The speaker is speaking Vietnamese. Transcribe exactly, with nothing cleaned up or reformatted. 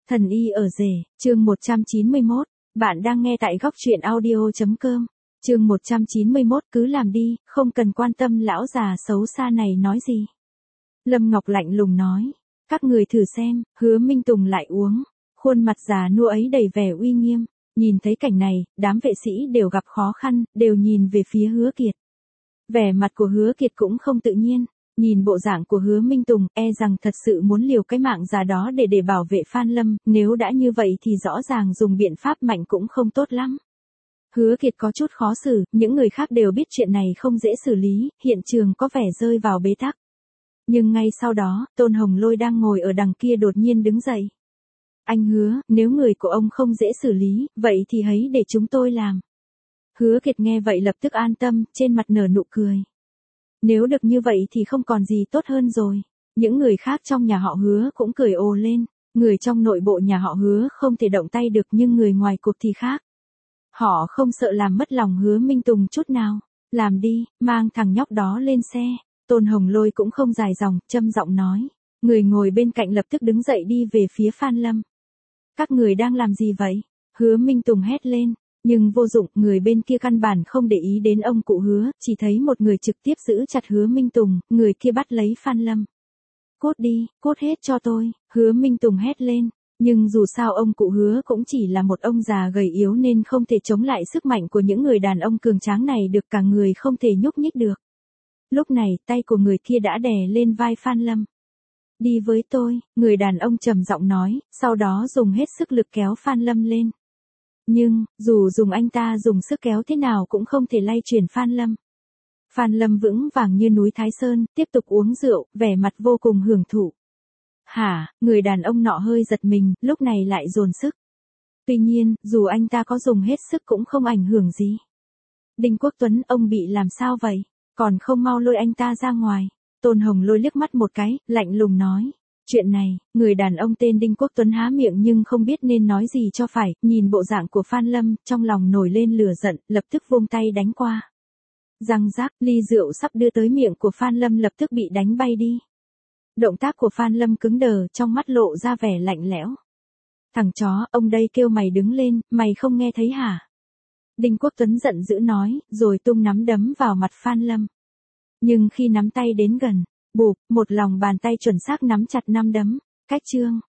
Thần y ở rể, chương một trăm chín mươi mốt, bạn đang nghe tại góc truyện audio chấm com. Chương một trăm chín mươi mốt, cứ làm đi, không cần quan tâm lão già xấu xa này nói gì. Lâm Ngọc lạnh lùng nói, các người thử xem, Hứa Minh Tùng lại uống, khuôn mặt già nua ấy đầy vẻ uy nghiêm, nhìn thấy cảnh này, đám vệ sĩ đều gặp khó khăn, đều nhìn về phía Hứa Kiệt. Vẻ mặt của Hứa Kiệt cũng không tự nhiên. Nhìn bộ dạng của Hứa Minh Tùng, e rằng thật sự muốn liều cái mạng già đó để để bảo vệ Phan Lâm, nếu đã như vậy thì rõ ràng dùng biện pháp mạnh cũng không tốt lắm. Hứa Kiệt có chút khó xử, những người khác đều biết chuyện này không dễ xử lý, hiện trường có vẻ rơi vào bế tắc. Nhưng ngay sau đó, Tôn Hồng Lôi đang ngồi ở đằng kia đột nhiên đứng dậy. Anh Hứa, nếu người của ông không dễ xử lý, vậy thì hãy để chúng tôi làm. Hứa Kiệt nghe vậy lập tức an tâm, trên mặt nở nụ cười. Nếu được như vậy thì không còn gì tốt hơn rồi. Những người khác trong nhà họ Hứa cũng cười ồ lên. Người trong nội bộ nhà họ Hứa không thể động tay được nhưng người ngoài cuộc thì khác. Họ không sợ làm mất lòng Hứa Minh Tùng chút nào. Làm đi, mang thằng nhóc đó lên xe. Tôn Hồng Lôi cũng không dài dòng, châm giọng nói. Người ngồi bên cạnh lập tức đứng dậy đi về phía Phan Lâm. Các người đang làm gì vậy? Hứa Minh Tùng hét lên. Nhưng vô dụng, người bên kia căn bản không để ý đến ông cụ Hứa, chỉ thấy một người trực tiếp giữ chặt Hứa Minh Tùng, người kia bắt lấy Phan Lâm. Cốt đi, cốt hết cho tôi, Hứa Minh Tùng hét lên, nhưng dù sao ông cụ Hứa cũng chỉ là một ông già gầy yếu nên không thể chống lại sức mạnh của những người đàn ông cường tráng này được, cả người không thể nhúc nhích được. Lúc này, tay của người kia đã đè lên vai Phan Lâm. Đi với tôi, người đàn ông trầm giọng nói, sau đó dùng hết sức lực kéo Phan Lâm lên. Nhưng, dù dùng anh ta dùng sức kéo thế nào cũng không thể lay chuyển Phan Lâm. Phan Lâm vững vàng như núi Thái Sơn, tiếp tục uống rượu, vẻ mặt vô cùng hưởng thụ. Hả, người đàn ông nọ hơi giật mình, lúc này lại dồn sức. Tuy nhiên, dù anh ta có dùng hết sức cũng không ảnh hưởng gì. Đinh Quốc Tuấn, ông bị làm sao vậy? Còn không mau lôi anh ta ra ngoài. Tôn Hồng Lôi liếc mắt một cái, lạnh lùng nói. Chuyện này, người đàn ông tên Đinh Quốc Tuấn há miệng nhưng không biết nên nói gì cho phải, nhìn bộ dạng của Phan Lâm, trong lòng nổi lên lửa giận, lập tức vung tay đánh qua. Răng rác, ly rượu sắp đưa tới miệng của Phan Lâm lập tức bị đánh bay đi. Động tác của Phan Lâm cứng đờ, trong mắt lộ ra vẻ lạnh lẽo. Thằng chó, ông đây kêu mày đứng lên, mày không nghe thấy hả? Đinh Quốc Tuấn giận dữ nói, rồi tung nắm đấm vào mặt Phan Lâm. Nhưng khi nắm tay đến gần, bụp, một lòng bàn tay chuẩn xác nắm chặt năm đấm. Cách chương.